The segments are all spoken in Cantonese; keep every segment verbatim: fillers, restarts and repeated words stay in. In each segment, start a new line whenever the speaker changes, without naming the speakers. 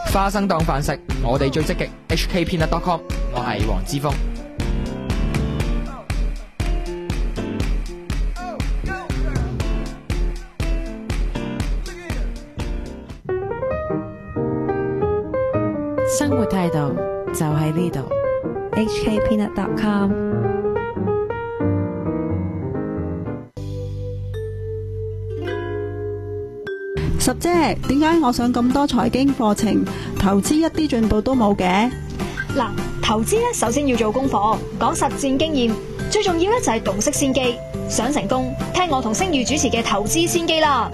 花生當飯食，我哋最積極。H K Peanut dot com， 我係黃之鋒。
生活態度就喺呢度。H K Peanut dot com。
十姐，點解我上咁多財經課程，投資一啲進步都冇嘅？
嗱，投資咧首先要做功課，講實戰經驗，最重要咧就係洞悉先機。想成功，聽我同星宇主持嘅投資先機啦。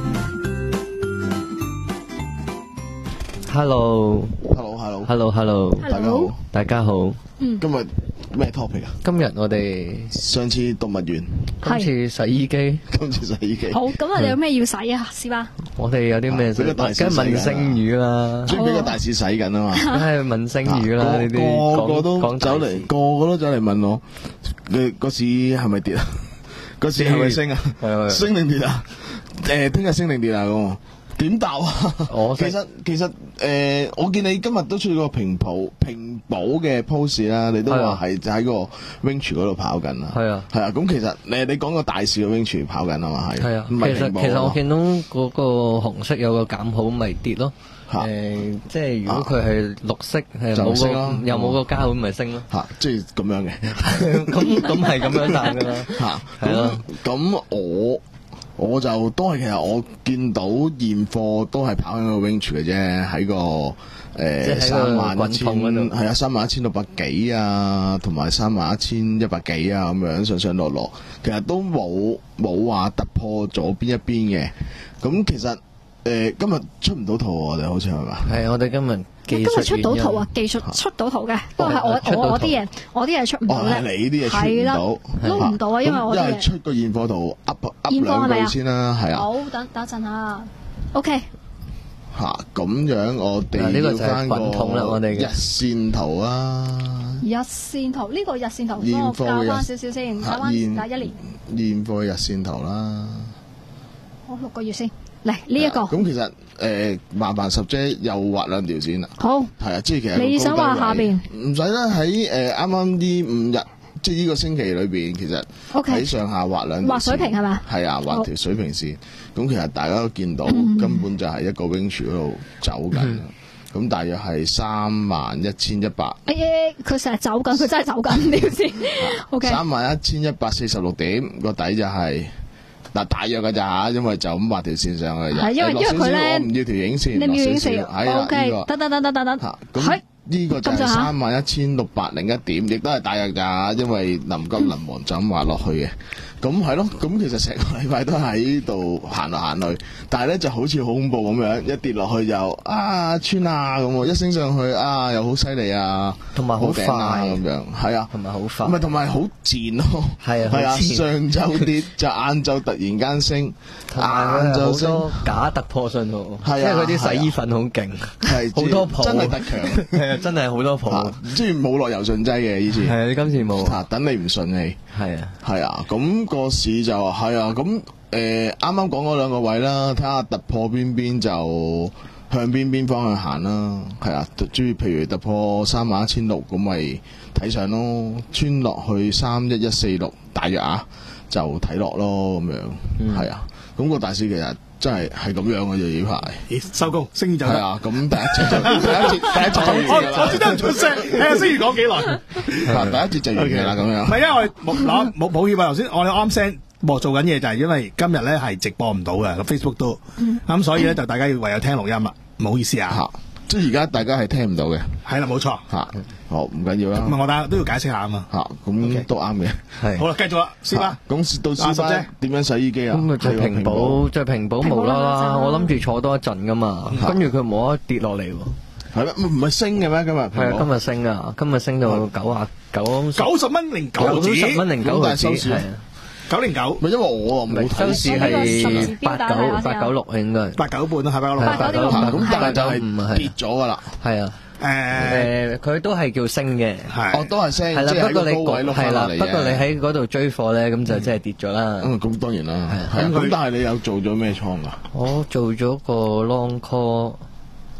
Hello，Hello，Hello，Hello，大家好，大家好。
嗯，
今日咩 topic 啊？
今日我哋
上次動物園，
今次洗衣機，
今次洗衣機。
好，咁我哋有咩要洗啊？師爸，
我哋有啲咩洗？梗係問星魚啦，
最俾個大使洗緊啊嘛，
梗係問星魚啦。呢啲
個個都走嚟，個個都走嚟問我，你個市係咪跌啊？個市係咪升啊？升定跌啊？誒，聽日升定跌啊？咁點答啊？我其實其實誒，我見你今日都出咗個平保平保嘅 post 啦，你都話係喺個 Winch 嗰度跑緊啦。係啊，係啊。咁其實你你講個大市嘅 Winch 跑緊啊嘛，係。係啊。其實
其實我見到嗰個紅色有個減號咪跌咯。誒，即係如果佢係綠色係冇個又冇個加號咪升咯。嚇，即係咁樣嘅。咁咁係咁樣賺㗎啦。嚇，係咯。咁我。我就都係，其實我見到現貨都係跑緊個 range 嘅啫，喺個誒三萬一千，係啊，三萬一千六百幾啊，同埋三萬一千一百幾啊，咁樣上上落落，其實都冇冇話突破咗邊一邊嘅。咁其實誒、呃、今日出唔到圖，我哋好似係嘛？係我哋今日。
今日出到圖啊，技術出到圖嘅，不過係我我我啲嘢，我啲嘢出唔到咧。
哦，你啲嘢出唔到，
撈唔到啊，因為我啲嘢。因為出
個現貨圖 up up 兩句先啦，係啊。
好，等等陣啊 ，OK。
吓，咁樣我哋要翻個日線圖啊。
日線圖呢個日線圖，幫我教翻少少先，教翻嗱一年。
現貨日線圖啦。
好，六個月先。嚟呢一個，
咁其實誒麻煩十姐又畫兩條線啦。好，係啊，即係其實
你想畫下邊？
唔使啦，喺誒啱啱呢五日，即係呢個星期裏邊，其實喺上下畫兩條線。畫水平係嘛？係啊，畫條水平線。咁其實大家都見到，根本就係一個 range 嗰度走緊。咁大約係三萬一千一百。誒，
佢成日走緊，佢真係走緊呢條線。O K。三
萬一千一百四十六點，個底就係。嗱，大約㗎咋嚇，因為就咁畫條線上去。係因為因為佢咧，我唔要條影線，
你唔要影線。
O K，
等等等等等等。
嚇，咁呢個就係三萬一千六百零一點，亦都係大約㗎，因為臨急臨忙就咁畫落去嘅。咁係咯，咁其實成個禮拜都喺度行來行去，但係咧就好似好恐怖咁樣，一跌落去就啊穿啊咁，一升上去啊又好犀利啊，同埋好快咁樣，係啊，同埋好快，唔係同埋好賤咯，係啊，係啊，上晝跌就晏晝突然間升，晏晝升
假突破信號，
係啊，
即係佢啲洗衣粉好勁，係好多泡，
真係特強，
係啊，真係好多泡，
即係冇落柔順劑嘅以前，係啊，你今次冇，等你唔順氣，係啊，係啊，咁。個市就係啊，咁誒啱啱講嗰兩個位啦，睇下突破邊邊就向邊邊方向行啦，係啊，注意譬如突破三萬一千六咁咪睇上咯，穿落去三一一四六大約啊，就睇落咯咁樣，係、嗯、啊，咁、個大市其實真係係咁樣嘅啫呢排。
咦，收工，星宇就係
啊，咁第一節就第一節第一節就完㗎啦。
我我只得唔出聲，睇下星宇講幾耐。
嗱，第一節就完㗎啦，咁樣。
唔係因為我哋冇攞冇保險啊，頭先我哋啱聲播做緊嘢就係因為今日咧係直播唔到嘅，咁 Facebook 都咁，所以咧就大家要唯有聽錄音啦。唔好意思啊，
即係而家大家係聽唔到嘅。係啦，
冇錯
嚇。好，唔緊要啦。
唔係我大家都要解釋下啊嘛。
嚇，咁都啱嘅。係。好啦，繼續啦，師爸。咁到師爸點樣洗衣機啊？
咁啊，就平保，就平保無啦啦，我諗住坐多一陣噶嘛，跟住佢冇得跌落嚟喎。
係咩？唔係升嘅咩？今日
係啊，今日升啊，今日升到九啊九
九十蚊零九
九十蚊零九毫子，係啊，
九零九。
咪因為我冇睇
收市係八九八九六應該
八九半啦，係八九六。
八九六
咁，但係就係跌咗噶啦。係啊。
誒誒，佢都係叫升嘅，
哦，都係升，
係啦。不過你係啦，不過你喺嗰度追貨咧，咁就真係跌咗啦。
嗯，咁當然啦。係咁，但係你有做咗咩倉噶？
我做咗個 long call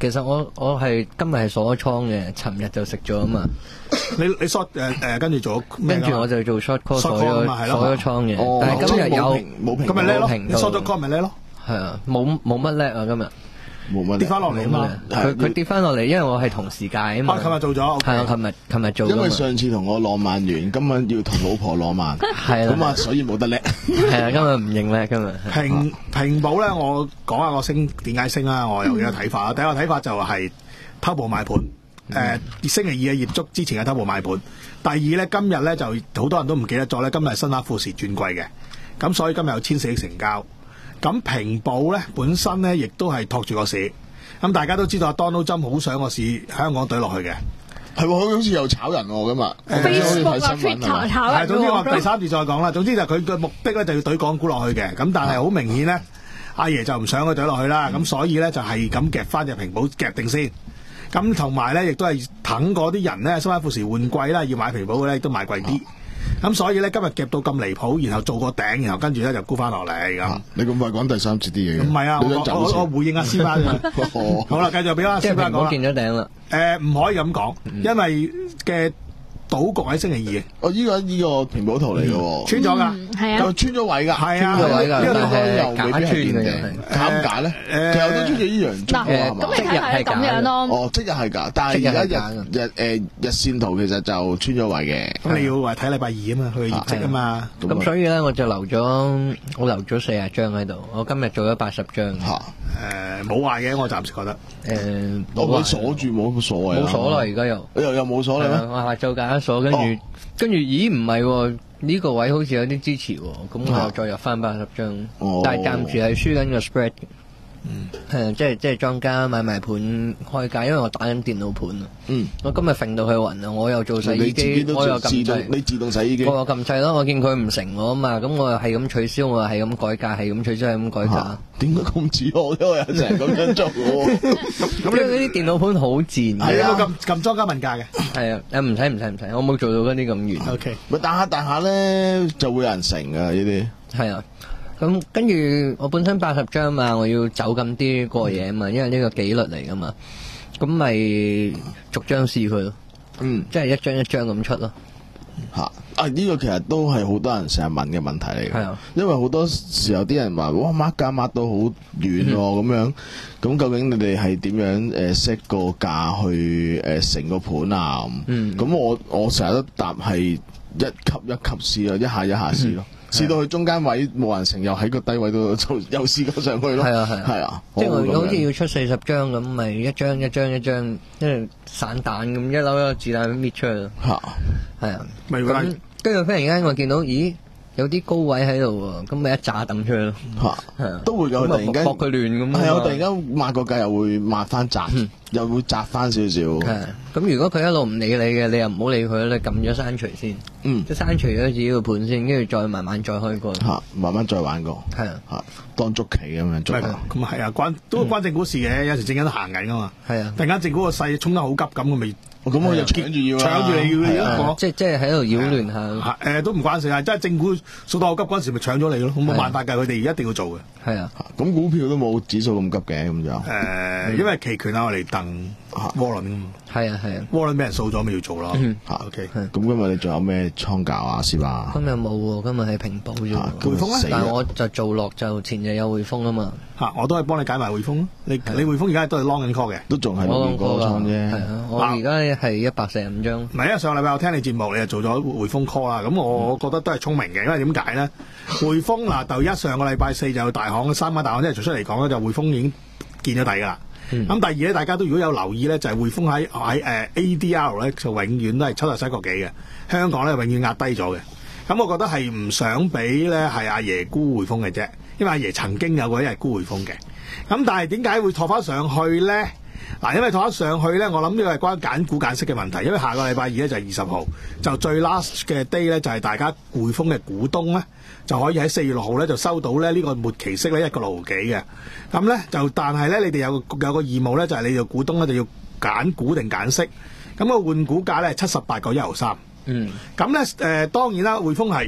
其實我我係今日係鎖倉嘅，尋日就食咗啊嘛。
你你 short 誒誒跟住做
跟住我就做 short call 鎖咗鎖咗倉嘅。但係今日有
冇平，
咁咪叻咯，
你
short 咗 call 咪叻咯。
係啊，冇冇乜叻啊今日。
冇乜
跌翻落嚟啊嘛，
佢佢跌翻落嚟，因為我係同時界啊嘛。
啊，琴日做咗，
係啊，琴日琴日做。
因為上次同我浪漫完，今晚要同老婆浪漫，
係啦，
咁啊，所以冇得叻。
係啊，今日唔認叻，今日。
平平保咧，我講下個升點解升啦，我有幾個睇法啦。第一個睇法就係偷步買盤，誒星期二嘅業績之前嘅偷步買盤。第二咧，今日咧就好多人都唔記得咗咧，今日係新亞富時轉季嘅，咁所以今日有千四億成交。咁平保咧本身咧亦都係托住個市，咁大家都知道 Donald Trump 好想個市香港懟落去嘅，
係喎，佢好似又炒人喎咁啊
Facebook 啊 Twitter 炒人，
總之我第三次再講啦。總之就佢嘅目的咧就要懟港股落去嘅，咁但係好明顯咧，阿爺就唔想佢懟落去啦，咁、嗯、所以咧就係咁夾翻隻平保夾定先，咁同埋咧亦都係等嗰啲人咧新亞富時換季啦，要買平保嘅咧亦都買貴啲。咁、啊、所以咧今日夾到咁離譜，然後做個頂，然後跟住咧就沽翻落嚟咁。
啊、你咁快講第三次啲嘢？
唔係啊，我我，我回應阿師班啫。好啦，繼續俾阿師班講啦。
即係平保見咗頂啦。
誒、呃，唔可以咁講，因為嘅賭局喺星期二。
哦，依個依個平保圖嚟嘅喎，
穿咗㗎，
係啊，
穿咗位㗎，
係啊，
穿咗位㗎，
因為
係
又未必係見頂，假唔假咧？其實都穿咗依樣
嗱，咁你睇係咁樣咯。
哦，即日係㗎，但係而家日日誒日線圖其實就穿咗位嘅。
咁你要話睇禮拜二啊嘛，佢業績啊嘛。
咁所以咧，我就留咗我留咗四十張喺度。我今日做咗八十張。
嚇
誒冇壞嘅，我暫時覺得。
誒，
我冇鎖住冇所謂。
冇鎖啦，而家又。
又又冇鎖啦咩？
我下晝揀鎖，跟住跟住，咦唔係喎？呢個位好似有啲支持喎，咁我又再入翻八十張，但係暫時係輸緊個 spread。嗯，係即係即係莊家買賣盤開價，因為我打緊電腦盤啊。嗯，我今日揈到佢暈啊！我又做洗衣機，我又撳掣，
你自動洗衣機，
我又撳掣咯。我見佢唔成我啊嘛，咁我又係咁取消，我又係咁改價，係咁取消，係咁改價。
點解咁似我？因為我成日咁樣做喎。
咁你嗰啲電腦盤好賤，
係啊，撳撳莊家問價嘅。
係啊，誒唔使唔使唔使，我冇做到嗰啲咁遠。
O K，
咪打下打下咧，就會有人成啊呢啲。
係啊。咁跟住我本身八十張嘛，我要走咁啲過夜啊嘛，因為呢個紀律嚟噶嘛，咁咪逐張試佢咯，嗯，即係一張一張咁出咯。
嚇啊！呢個其實都係好多人成日問嘅問題嚟嘅，係啊，因為好多時候啲人話哇抹價抹到好遠喎咁樣，咁究竟你哋係點樣誒 set 個價去誒成個盤啊？嗯，咁我我成日都答係一級一級試咯，一下一下試咯。試到去中間位冇人成，又喺個低位度又試過上去咯。係啊係啊，係啊，
即係我好似要出四十張咁，咪一張一張一張，即係散彈咁一粒一粒子彈搣出去咯。嚇，係啊，咁跟住忽然間我見到，咦？有啲高位喺度喎，咁咪一炸抌出去咯。嚇，係啊，都會有突然間搏佢亂咁。
係啊，突然間抹個價又會抹翻窄，又會窄翻少少。
係，咁如果佢一路唔理你嘅，你又唔好理佢，你撳咗刪除先。嗯，即係刪除咗自己個盤先，跟住再慢慢再開過。
嚇，慢慢再玩過。係啊，嚇，當捉棋咁樣捉。
咁啊係啊，關都關正股事嘅，有時正緊都行緊噶嘛。
係啊，
突然間正股個勢衝得好急咁，我咪。
咁我就搶住要
搶住你要一個，
即係即係喺度擾亂下。
誒都唔關事啊！即係政府數得好急嗰陣時，咪搶咗你咯。冇辦法㗎，佢哋一定要做嘅。
係啊，
咁股票都冇指數咁急嘅咁就。
誒，因為期權啊，我哋掟窩輪啊嘛。
係啊係啊，
窩輪俾人掃咗，咪要做咯。嚇 OK。
咁今日你仲有咩倉教啊？師爸？
今日冇喎，今日係平保啫。
匯豐咧，
但係我就做落就前日有匯豐啊嘛。
嚇，我都係幫你解埋匯豐咯。你你匯豐而家都係 long 緊 call 嘅，
都仲係攞個倉啫。
係啊，我而家係一百四十五張。
唔係，因為上個禮拜我聽你節目，你就做咗匯豐 call 啦。咁我覺得都係聰明嘅，因為點解咧？匯豐嗱，第一上個禮拜四就大行三間大行即係做出嚟講咧，就匯豐已經見咗底噶啦。咁、嗯、第二咧，大家都如果有留意咧，就係匯豐喺喺誒 A D R 咧，就永遠都係七十七個幾嘅。香港咧永遠壓低咗嘅。咁我覺得係唔想俾咧係阿爺沽匯豐嘅啫，因為阿爺曾經有過一日沽匯豐嘅。咁但係點解會托翻上去咧？嗱，因為托翻上去咧，我諗呢個係關揀股揀息嘅問題。因為下個禮拜二咧就係二十號，就最 last 嘅 day 咧就係大家匯豐嘅股東咧就可以喺四月六號咧就收到咧呢個末期息咧一個六毫幾嘅。咁咧就但係咧你哋有個有個義務咧就係你哋股東咧就要揀股定揀息。咁個換股價咧係七十八個一毫三。嗯。咁咧誒當然啦，匯豐係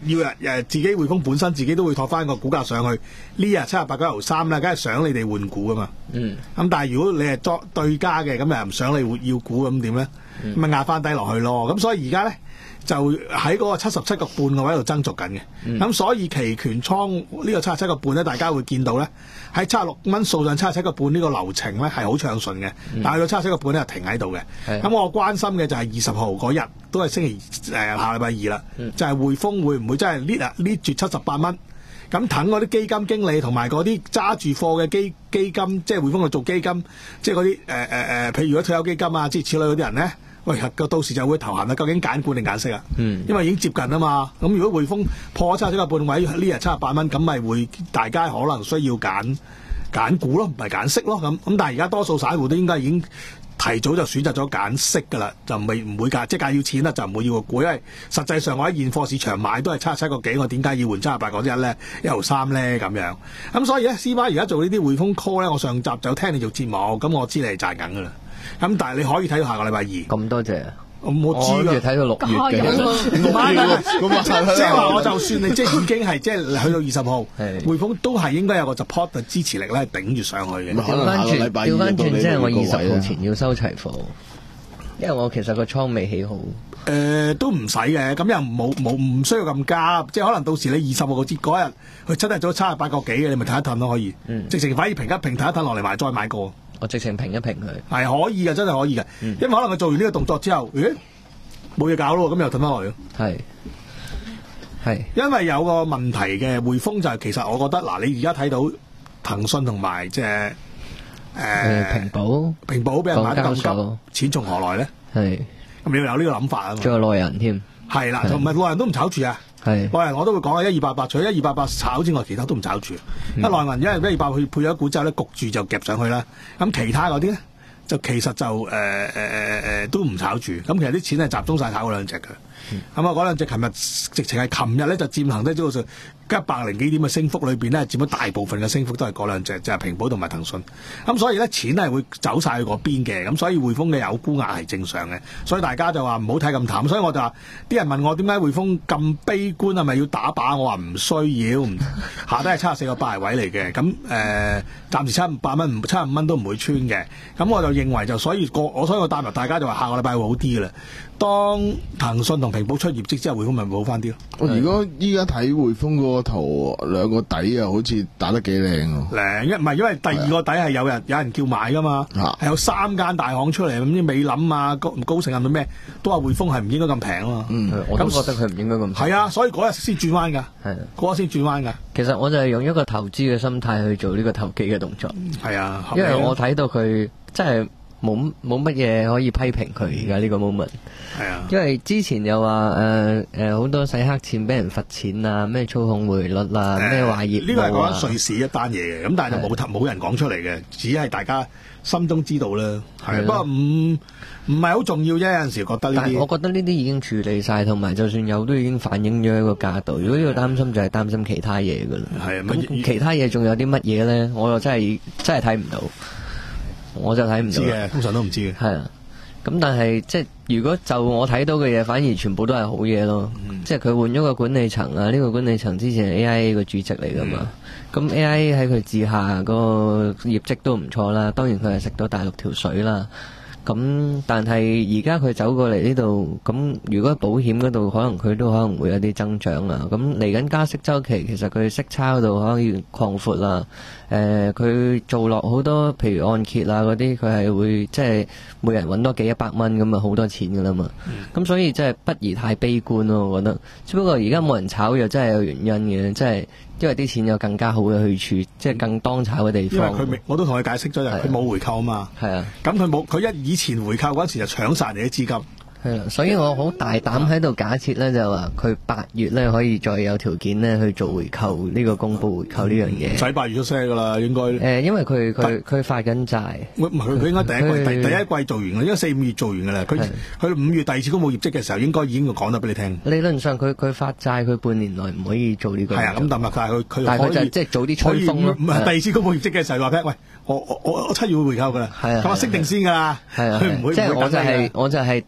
要誒自己匯豐本身自己都會托翻個股價上去，呢日七十八九毫三啦，梗係想你哋換股噶嘛。嗯。咁但係如果你係作對家嘅，咁又唔想你換要股咁點咧？咁咪壓翻低落去咯。咁所以而家咧就喺嗰個七十七個半個位度爭逐緊嘅。咁、嗯、所以期權倉呢個七十七個半咧，大家會見到咧喺七十六蚊掃上七十七個半呢個流程咧係好暢順嘅，嗯、但係到七十七個半咧停喺度嘅。咁我關心嘅就係二十號嗰日都係星期誒、呃、下禮拜二啦，嗯、就係匯豐會唔會真係 lift 啊 lift 住七十八蚊？咁等嗰啲基金經理同埋嗰啲揸住貨嘅基基金，即係匯豐去做基金，即係嗰啲誒誒誒，譬如如果退休基金啊，諸如此類嗰啲人咧，喂，到時就會頭痕啦，究竟揀股定揀息啊？嗯，因為已經接近啊嘛。咁如果匯豐破咗七十七個半位，呢日七十八蚊，咁咪會大家可能需要揀揀股咯，唔係揀息咯。咁咁，但係而家多數散戶都應該已經提早就選擇咗揀息㗎啦，就唔會唔會㗎，即係要錢啦，就唔會要個股，因為實際上我喺現貨市場買都係七十七個幾，我點解要換七十八個一咧？一毫三咧咁樣。咁所以咧，C 巴而家做呢啲匯豐 call 咧，我上集就聽你做節目，咁我知你係賺緊㗎啦。咁但係你可以睇到下個禮拜二。咁多謝。我冇知㗎，睇到六月嘅。唔係，即係話我就算你即係已經係即係去到二十號，匯豐都係應該有個 support 嘅支持力咧，頂住上去嘅。調翻轉，調翻轉，即係我二十號前要收齊貨，因為我其實個倉未起好。誒、呃，都唔使嘅，咁又冇冇唔需要咁急，即係可能到時你二十號個節嗰日，佢真係咗七十八個幾嘅，你咪睇一褪咯，可以。嗯、直情反而平一平，睇一褪落嚟買，再買過。我直情平一平佢，係可以嘅，真係可以嘅。嗯、因為可能佢做完呢個動作之後，咦，冇嘢搞咯，咁又褪翻落嚟咯。係係，因為有個問題嘅匯豐就係、是、其實我覺得嗱，你而家睇到騰訊同埋即係誒平保，平保俾人買得咁急，錢從何來咧？係咁你要有呢個諗法啊嘛。仲有內人添，係啦，同埋內人都唔炒住啊。係內人我都會講啊，一二八八除咗一二八八炒之外，其他都唔炒住。一內銀因為一二八配配咗股之後咧，焗住就夾上去啦。咁其他嗰啲咧，就其實就誒誒誒誒都唔炒住。咁其實啲錢係集中晒炒嗰兩隻嘅。咁啊嗰兩隻琴日直情係琴日咧就佔恒低指數一百零幾點嘅升幅裏邊咧，佔咗大部分嘅升幅都係嗰兩隻，就係、是、平保同埋騰訊。咁所以咧錢係會走晒去嗰邊嘅。咁所以匯豐嘅有沽壓係正常嘅。所以大家就話唔好睇咁淡。所以我就話啲人問我點解匯豐咁悲觀，係咪要打靶？我話唔需要，下低係七十四個八位嚟嘅。咁誒、呃，暫時七十八蚊、七十五蚊都唔會穿嘅。咁我就認為就所以個我所以我帶埋大家就話下個禮拜會好啲嘅啦。當騰訊同平保出業績之後，匯豐咪會好翻啲咯。我如果依家睇匯豐嗰個圖兩個底啊，好似打得幾靚喎。靚一唔係因為第二個底係有人有人叫買噶嘛，係、啊、有三間大行出嚟，咁啲美林啊、高高盛啊到咩，都話匯豐係唔應該咁平啊嘛。嗯，我都覺得佢唔應該咁平。係啊，所以嗰日先轉彎㗎。係嗰日先轉彎㗎。其實我就係用一個投資嘅心態去做呢個投機嘅動作。係啊，因為我睇到佢真係。冇冇乜嘢可以批評佢而家呢個 moment，係啊，因為之前又話誒誒好多洗黑錢俾人罰錢啊，咩操控匯率啊，咩話業務啊，呢個係講緊瑞士一單嘢嘅，咁但係就冇冇人講出嚟嘅，只係大家心中知道啦。係，不過唔唔係好重要啫，有陣時覺得呢啲。但係我覺得呢啲已經處理晒，同埋就算有都已經反映咗一個價度。如果要擔心就係擔心其他嘢噶啦。係啊，咁其他嘢仲有啲乜嘢咧？我又真係真係睇唔到。我就睇唔到嘅，通常都唔知嘅。係啊，咁但係即係如果就我睇到嘅嘢，反而全部都係好嘢咯。嗯、即係佢換咗個管理層啊，呢、這個管理層之前係 A I A 個主席嚟噶嘛。咁、嗯、A I A 喺佢治下個業績都唔錯啦。當然佢係食到大陸條水啦。咁但係而家佢走過嚟呢度，咁如果保險嗰度可能佢都可能會有啲增長啊。咁嚟緊加息週期，其實佢息差嗰度可以擴闊啦。誒、呃，佢做落好多，譬如按揭啊嗰啲，佢係會即係每人揾多幾一百蚊咁啊，好多錢噶啦嘛。咁、嗯、所以即係不宜太悲觀咯，我覺得。只不過而家冇人炒又真係有原因嘅，即係因為啲錢有更加好嘅去處，即係更當炒嘅地方。因為佢未，我都同佢解釋咗，就佢冇回購啊嘛。係啊，咁佢冇，佢一以前回購嗰陣時就搶晒你啲資金。係啦，所以我好大膽喺度假設咧，就話佢八月咧可以再有條件咧去做回購呢、呢個公佈回購呢樣嘢。使八月出聲噶啦，應該。誒、呃，因為佢佢佢發緊債。唔係佢佢應該第一季第第一季做完啦，應該四五月做完噶啦。佢佢五月第二次公佈業績嘅時候，應該已經講得俾你聽。理論上佢佢發債，佢半年內唔可以做呢個。係啊，咁但係佢佢但係佢就即係早啲吹風咯。唔係第二次公佈業績嘅時候話聽，喂，我我我七月會回購噶啦。係啊，咁我識定先噶啦。係啊，佢唔會。即係我就係我就係誒。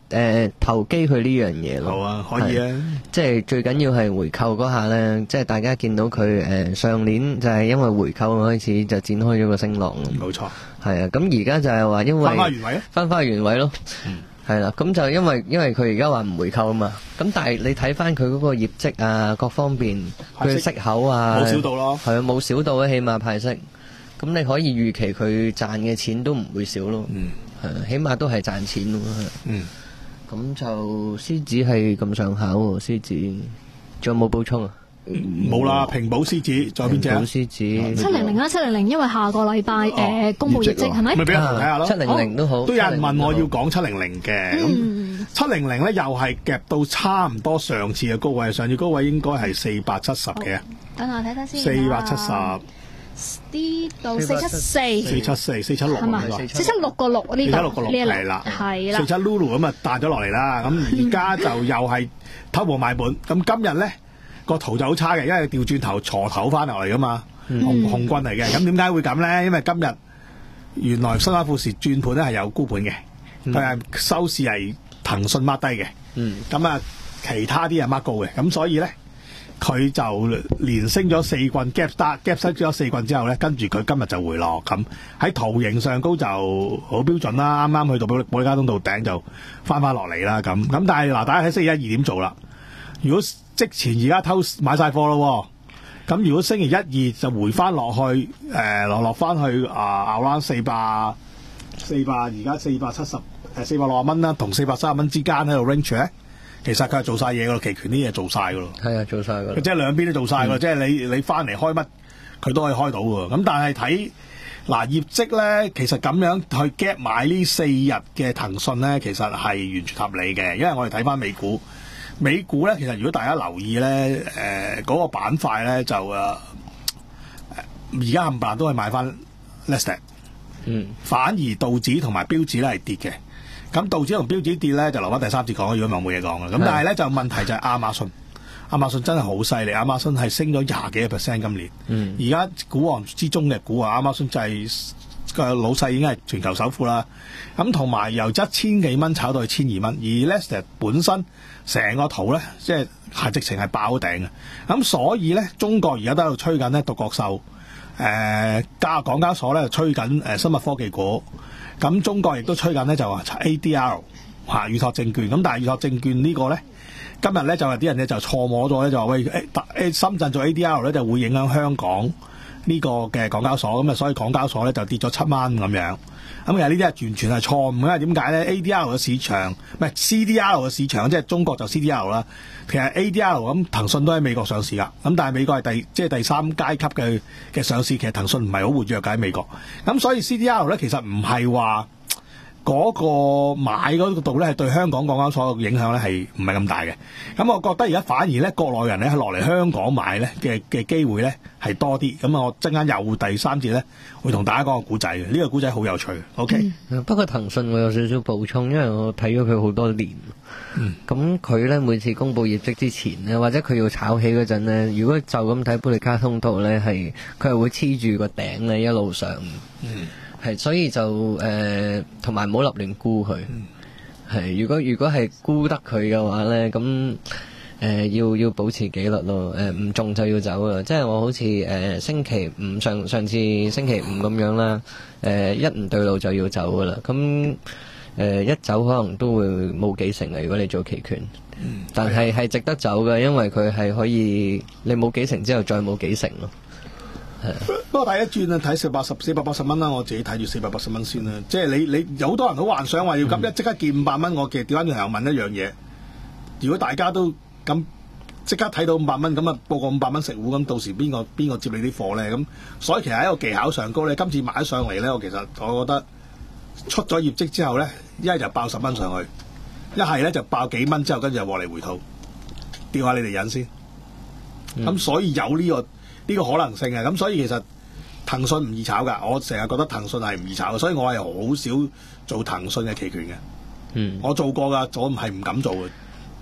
誒投機佢呢樣嘢咯。
好啊，可以啊。
即係最緊要係回購嗰下咧，即係大家見到佢誒、呃、上年就係因為回購開始就展開咗個升浪。
冇錯。係
啊，咁而家就係話因為
翻返原位啊，
翻返原位咯。嗯。係啦，咁就因為因為佢而家話唔回購啊嘛，咁但係你睇翻佢嗰個業績啊，各方面佢嘅息口啊，
冇少到咯，
係啊，冇少到啊，起碼派息，咁你可以預期佢賺嘅錢都唔會少咯，
嗯，
係起碼都係賺錢咯，
嗯，
咁就獅子係咁上下喎，獅子，仲有冇補充啊？
冇啦，平保獅子，仲有邊隻啊？
平保獅子
七零零啦，七零零，因為下個禮拜誒公佈業績係咪？
咪俾人睇下咯。
七零零都好，
都有人問我要講七零零嘅，咁七零零咧又係夾到差唔多上次嘅高位，上次高位應該係四百七十嘅。
等我睇睇先。
四百七十。
呢度四七四。四
七四，四七六
係嘛？四七六個六呢度。
四七六個六係啦，
係啦。
四七 Lulu 咁啊彈咗落嚟啦，咁而家就又係偷步買本，咁今日咧。個圖就好差嘅，因為調轉頭鋤頭翻落嚟噶嘛，紅紅軍嚟嘅。咁點解會咁咧？因為今日原來新華富時轉盤咧係有沽盤嘅，佢係、嗯、收市係騰訊 mark 低嘅。咁啊、嗯，其他啲係 mark 高嘅。咁所以咧，佢就連升咗四棍 gap start gap 升咗四棍之後咧，跟住佢今日就回落。咁喺圖形上高就好標準啦。啱啱去到保利保利加通道頂就翻翻落嚟啦。咁咁但係嗱，大家喺星期一二點做啦。如果即前而家偷買晒貨咯，咁如果星期一二就回翻落去，誒落落翻去啊 around 四百四百而家四百七十誒四百六十蚊啦，同四百三十蚊之間喺度 range 咧，其實佢係做晒嘢噶咯，期權啲嘢做晒噶咯，
係啊，做晒噶，
即係兩邊都做晒噶，嗯、即係你你翻嚟開乜佢都可以開到噶，咁但係睇嗱業績咧，其實咁樣去 gap 買呢四日嘅騰訊咧，其實係完全合理嘅，因為我哋睇翻美股。美股咧，其實如果大家留意咧，誒、呃、嗰、那個板塊咧就誒，而家冚唪唥都係買翻 listed，嗯，反而道指同埋標指咧係跌嘅。咁道指同標指跌咧，就留翻第三節講，如果唔係冇嘢講嘅。咁但係咧就問題就係亞馬遜，亞馬遜真係好犀利，亞馬遜係升咗廿幾個 percent 今年。嗯，而家股王之中嘅股啊，亞馬遜就係、是。個老細已經係全球首富啦，咁同埋由一千幾蚊炒到去千二蚊，而 Lester 本身成個圖咧，即係係直情係爆頂嘅，咁所以咧，中國而家都喺度吹緊咧獨角獸，誒加港交所咧就吹緊誒生物科技股，咁中國亦都吹緊咧就話 A D R 嚇預託證券，咁但係預託證券呢個咧，今日咧就係啲人咧就錯摸咗咧，就話喂誒誒深圳做 A D R 咧就會影響香港。呢個嘅港交所咁啊，所以港交所咧就跌咗七蚊咁樣。咁其實呢啲係完全係錯誤，因為點解咧 ？A D R 嘅市場唔係 C D R 嘅市場，即係中國就 C D R 啦。其實 A D R 咁騰訊都喺美國上市噶，咁但係美國係第即係第三階級嘅嘅上市，其實騰訊唔係好活躍㗎喺美國。咁所以 C D R 咧其實唔係話嗰個買嗰度咧係對香港港交所嘅影響咧係唔係咁大嘅。咁我覺得而家反而咧國內人咧係落嚟香港買咧嘅嘅機會咧係多啲。咁我陣間又第三節咧會同大家講個古仔嘅，呢個古仔好有趣。OK，
嗯、不過騰訊我有少少補充，因為我睇咗佢好多年。咁佢咧每次公布業績之前咧，或者佢要炒起嗰陣咧，如果就咁睇保利加通道咧，係佢係會黐住個頂咧一路上。嗯係，所以就誒同埋唔好立亂沽佢。係、嗯，如果如果係沽得佢嘅話咧，咁誒、呃、要要保持紀律咯。誒、呃、唔中就要走啊！即係我好似誒、呃、星期五上上次星期五咁樣啦。誒、呃、一唔對路就要走噶啦。咁誒、呃、一走可能都會冇幾成嘅。如果你做期權，嗯、但係係值得走嘅，因為佢係可以你冇幾成之後再冇幾成咯。
不過第一轉啊，睇四百十四百八十蚊啦，我自己睇住四百八十蚊先啦。即係你你有好多人好幻想話要咁一即刻見五百蚊，我嘅調翻轉頭問一樣嘢：如果大家都咁即刻睇到五百蚊，咁啊報個五百蚊食糊，咁到時邊個邊個接你啲貨咧？咁所以其實喺個技巧上高咧，今次買咗上嚟咧，我其實我覺得出咗業績之後咧，一係就爆十蚊上去，一係咧就爆幾蚊之後跟住就獲利回吐，吊下你哋癮先。咁、嗯、所以有呢、這個。呢個可能性啊，咁所以其實騰訊唔易炒噶，我成日覺得騰訊係唔易炒嘅，所以我係好少做騰訊嘅期權嘅。嗯，我做過噶，我唔係唔敢做嘅。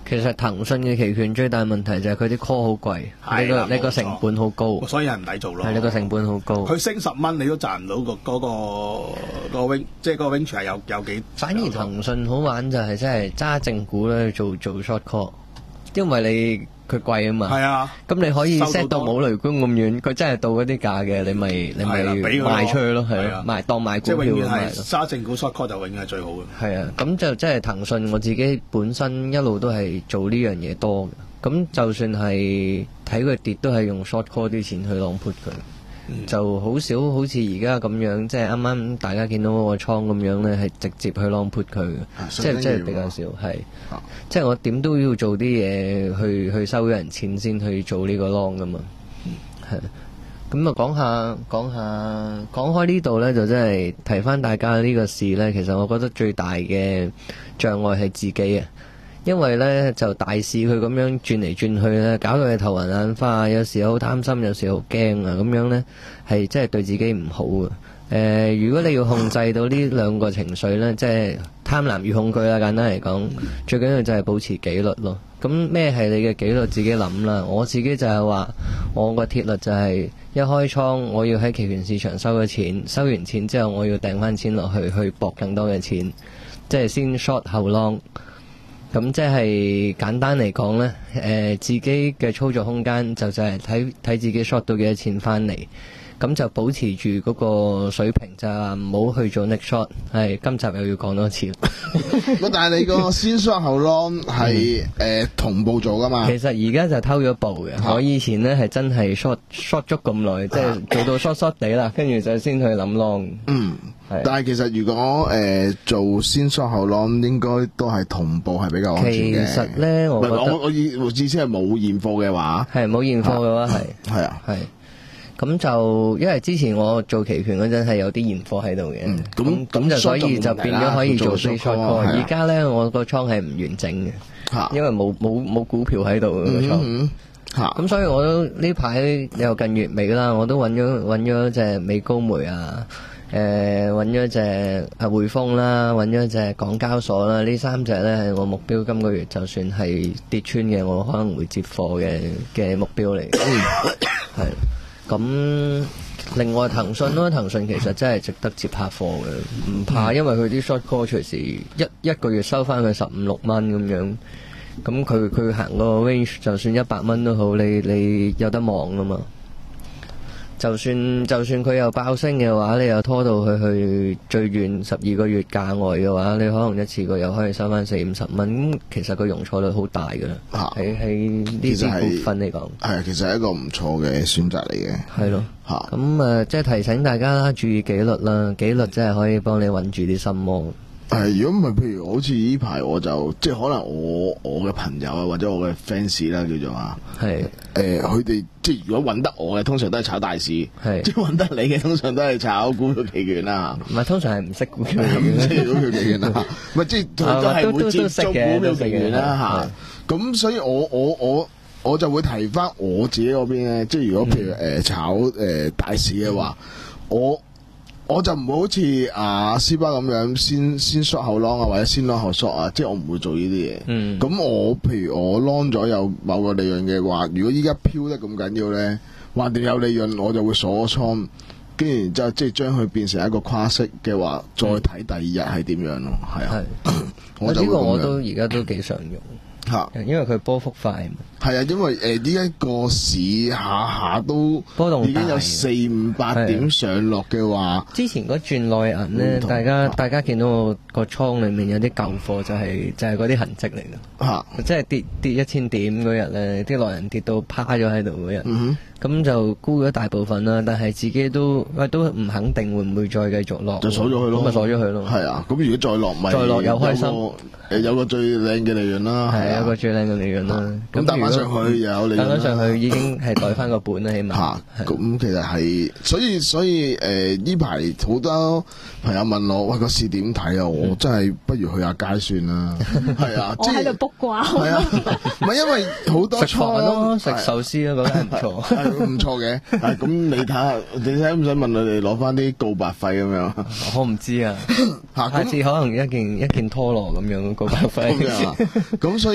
其實騰訊嘅期權最大問題就係佢啲 call 好貴，你個你個成本好高，
所以係唔抵做咯。
係你個成本好高，
佢升十蚊你都賺唔到個嗰個個 wing， 即係個 wing 係有有幾。
反而騰訊好玩就係真係揸正股咧做做 short call， 因為你佢貴啊嘛。係啊，咁你可以 set 到冇雷公咁遠，佢真係到嗰啲價嘅，你咪你咪賣出去咯，係咯，賣當賣股票咁賣。
揸正股 short call 就永遠係最好嘅。
係啊，咁就即係騰訊我自己本身一路都係做呢樣嘢多嘅，咁就算係睇佢跌都係用 short call 啲錢去 long put 佢。嗯、就好少好似而家咁樣，即係啱啱大家見到嗰個倉咁樣咧，係直接去 long put 佢嘅，即係即係比較少，係、啊、即係我點都要做啲嘢去去收人錢先去做呢個 long 噶嘛，係咁啊，講下講下講開呢度咧，就真係提翻大家呢個事咧，其實我覺得最大嘅障礙係自己啊。因為咧就大市佢咁樣轉嚟轉去咧，搞到你頭暈眼花，有時好擔心，有時好驚啊，咁樣咧係真係對自己唔好嘅。誒、呃，如果你要控制到呢兩個情緒咧，即係貪婪與恐懼啦，簡單嚟講，最緊要就係保持紀律咯。咁咩係你嘅紀律？自己諗啦。我自己就係話，我個鐵律就係一開倉，我要喺期權市場收咗錢，收完錢之後，我要掟翻錢落去，去搏更多嘅錢，即係先 short 後 long。咁即係簡單嚟講呢，誒、呃、自己嘅操作空間就就係睇睇自己 short 到幾多錢翻嚟，咁就保持住嗰個水平，就唔好去做 next short。係今集又要講多次。
但係你個先 short 後 long 係誒同步做噶嘛？
其實而家就偷咗步嘅。啊、我以前呢係真係 short short 足咁耐，即係、啊、做到 short short 地啦，跟住就先去諗 long。嗯。
但係其實如果誒、呃、做先 short 後 long 應該都係同步係比較安全嘅。
其實咧，我覺得
我我意我意思係冇現貨嘅話，
係冇現貨嘅話係
係啊係。
咁就因為之前我做期權嗰陣係有啲現貨喺度嘅，咁咁、嗯、就所以就變咗可以做 short call。而家咧我個倉係唔完整嘅，啊、因為冇冇冇股票喺度個倉。咁、嗯嗯、所以我都呢排又近月尾啦，我都揾咗揾咗隻美高梅啊。誒揾咗隻啊匯豐啦，揾咗隻港交所啦，呢三隻咧係我目標，今個月就算係跌穿嘅，我可能會接貨嘅嘅目標嚟。係咁，另外騰訊咯，騰訊其實真係值得接下貨嘅，唔怕，因為佢啲 short call 隨時一一個月收翻佢十五六蚊咁樣，咁佢佢行個 range 就算一百蚊都好，你你有得望啊嘛。就算就算佢又爆升嘅話，你又拖到佢去最遠十二個月價外嘅話，你可能一次過又可以收翻四五十蚊。咁其實個容錯率好大㗎啦，喺喺呢啲股份嚟講，
係啊，其實係一個唔錯嘅選擇嚟嘅。
係咯，嚇咁誒，即係提醒大家啦，注意紀律啦，紀律真係可以幫你穩住啲心魔。
係，如果唔係，譬如好似呢排我就即係可能我我嘅朋友啊，或者我嘅 fans 啦，叫做啊，係誒，佢哋即係如果揾得我嘅，通常都係炒大市；係即係揾得你嘅，通常都係炒股票期權啦。
唔係，通常係唔識股票，
唔識股票期權啦。唔係即係都係會接觸股票期權啦嚇。咁所以我我我我就會提翻我自己嗰邊咧，即係如果譬如誒炒誒大市嘅話，我。我就唔會好似阿斯巴咁樣先先 short 後 long 啊，或者先 long 後 short 啊，即係我唔會做呢啲嘢。嗯，咁我譬如我 long 咗有某個利潤嘅話，如果依家飄得咁緊要咧，橫掂有利潤，我就會鎖倉，跟住然之後即係將佢變成一個跨息嘅話，再睇第二日係點樣咯。係啊，
我呢個我都而家都幾常用。吓，因為佢波幅快嘛。
係啊，因為誒呢一個市下下都
波動大，
已經有四五百點上落嘅話，
之前嗰轉內銀咧，大家大家見到我個倉裏面有啲舊貨，就係就係嗰啲痕跡嚟嘅。吓，即係跌跌一千點嗰日咧，啲內銀跌到趴咗喺度嗰日。嗯咁就沽咗大部分啦，但係自己都喂都唔肯定會唔會再繼續落，
就鎖咗佢咯，
咁咪鎖咗佢咯。
係啊，咁如果再落咪
再落又開心，
誒有個最靚嘅利潤啦，
係有個最靚嘅利潤啦。
咁彈翻上去又有利潤，
彈翻上去已經係袋翻個本啦，起碼。
嚇，咁其實係，所以所以誒呢排好多朋友問我，喂個市點睇啊？我真係不如去下街算啦。係啊，
我喺度卜卦。
係啊，唔係因為好多
食飯咯，食壽司咯，覺得唔錯。
唔錯嘅，咁你睇下，你睇唔使問佢哋攞翻啲告白費咁樣？
我唔知啊，下次可能一件一件拖羅咁樣告白費。
咁所以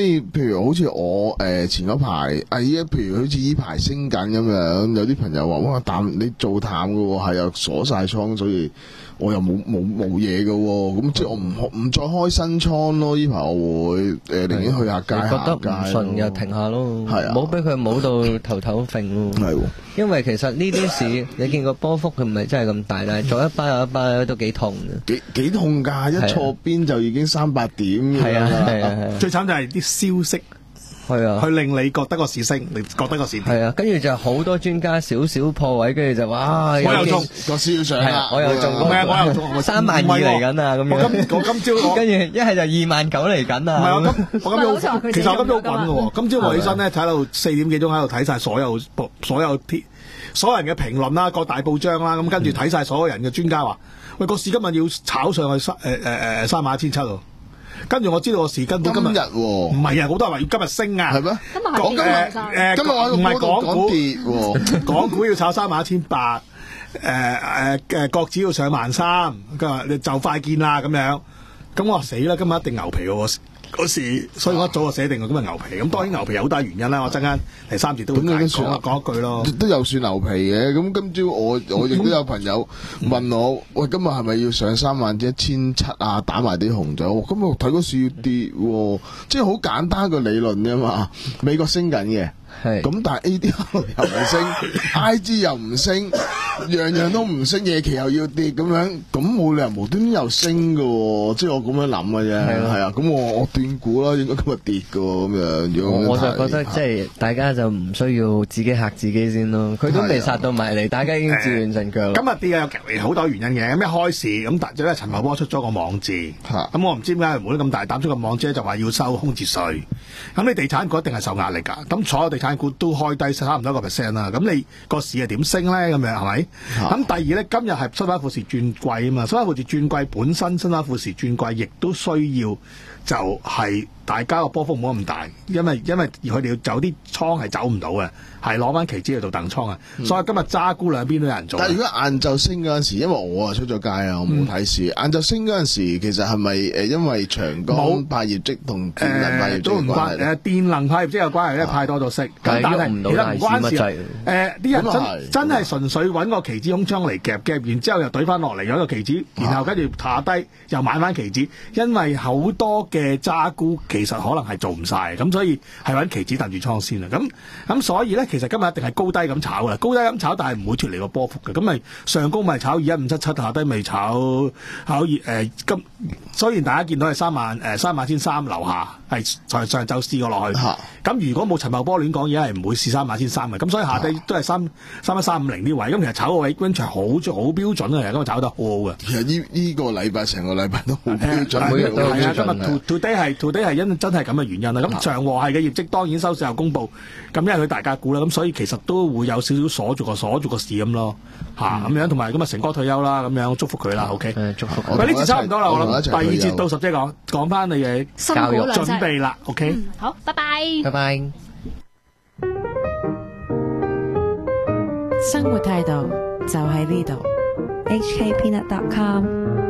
以譬如好似我誒、呃、前嗰排啊，依家譬如好似依排升緊咁樣，有啲朋友話哇淡你做淡嘅喎，係又鎖晒倉，所以我又冇冇冇嘢嘅喎，咁即係我唔唔再開新倉咯。依排我會誒寧願去下街行街，
覺得唔順又停下咯，
係啊，
唔好俾佢冇到頭頭揈咯。
係喎，
因為其實呢啲市你見個波幅佢唔係真係咁大，但係左一巴右一巴都幾痛嘅。
幾幾痛㗎！一錯邊就已經三百點㗎啦。
係啊係啊係啊！
最慘就係啲消息。
係啊，
去令你覺得個市升，你覺得個市跌。
係啊，跟住就好多專家少少破位，跟住就哇！
我又中
個市要上啦，
我又中，
唔係啊，我又中，
三萬二嚟緊啊，咁樣。
我今我今朝
跟住一係就二萬九嚟緊啊。
唔係我今我今朝其實我今朝好滾嘅喎。今朝我起身咧睇到四點幾鐘喺度睇晒所有所有啲所有人嘅評論啦，各大報章啦，咁跟住睇晒所有人嘅專家話：喂，個市今日要炒上去三誒誒誒三萬一千七喎。跟住我知道個市根本今日
今日喎，
唔係啊，好多人話要今日升啊，
係咩？
今日係跌
誒誒，
今日我
唔係港股
跌喎，
港股要炒三萬一千八，誒誒誒，國指要上萬三，佢話你就快見啦咁樣，咁我話死啦，今日一定牛皮喎。嗰時，所以我一早就寫定咁嘅牛皮。咁當然牛皮有好大原因啦。我陣間第三節都會講講一句咯。
都有算牛皮嘅。咁今朝我我亦都有朋友問我：喂，今日係咪要上三萬一千七啊？打埋啲紅咗。咁我睇嗰市要跌喎，即係好簡單個理論啫嘛。美國升緊嘅。係咁，但係 A D R 又唔升，I G 又唔升，樣樣都唔升，夜期又要跌咁樣，咁冇理由無端端又升㗎喎，即係我咁樣諗嘅啫。係係啊，咁我我斷估啦，應該今日跌㗎喎，咁樣。
我我就覺得即係大家就唔需要自己嚇自己先咯，佢都未殺到埋嚟，大家已經自亂陣腳啦。
今日跌嘅有好多原因嘅，咁一開市咁，但係咧陳茂波出咗個網誌，咁我唔知點解冇得咁大膽出個網誌就話要收空置稅，咁你地產股一定係受壓力㗎，咁所有地產股都開低差唔多一個 percent 啦，咁你個市係點升咧？咁樣係咪？咁第二咧，今日係新華富時轉季啊嘛，新華富時轉季本身新華富時轉季亦都需要就係大家個波幅唔好咁大，因為因為佢哋要走啲倉係走唔到嘅，係攞翻期指去做等倉啊，嗯、所以今日揸沽兩邊都有人做。
但係如果晏晝升嗰陣時，因為我啊出咗街啊，我冇睇市。晏晝、嗯、升嗰陣時，其實係咪誒因為長江派業績同電能派業績
都唔關誒電能派業績有關係，因為派多咗息。咁、啊、但係其實唔關事。誒啲、呃、人真真係純粹揾個期指空倉嚟夾夾，然之後又懟翻落嚟有一個期指，然後跟住下低又買翻期指，因為好多嘅揸沽其實可能係做唔晒，咁所以係揾期指掟住倉先啦。咁咁所以咧，其實今日一定係高低咁炒噶啦，高低咁炒，但係唔會脫離個波幅嘅。咁咪上高咪炒二一五七七，下低咪炒炒二誒今。雖然大家見到係三萬誒三萬千三樓下，係上上晝試過落去。咁、啊、如果冇陳茂波亂講嘢，係唔會試三萬千三嘅。咁所以下低都係三三一三五零啲位。咁其實炒個位 range 好好標準嘅，今日炒得好好嘅。
其實呢呢個禮拜成個禮拜都好標準，每日都
係啊。今日 today 係 today 係因真係咁嘅原因啦。咁長和係嘅業績當然收市後公佈，咁因為佢大價股啦，咁所以其實都會有少少鎖住個鎖住個市咁咯，嚇咁、嗯、樣。同埋咁啊，成哥退休啦，咁樣祝福佢啦。OK，祝福。喂，呢節差唔多啦，我諗第二節到十姐講講翻你嘅教育準備啦。OK，、嗯、
好，拜拜，
拜拜。
生活態度就喺呢度。H K Peanut dot com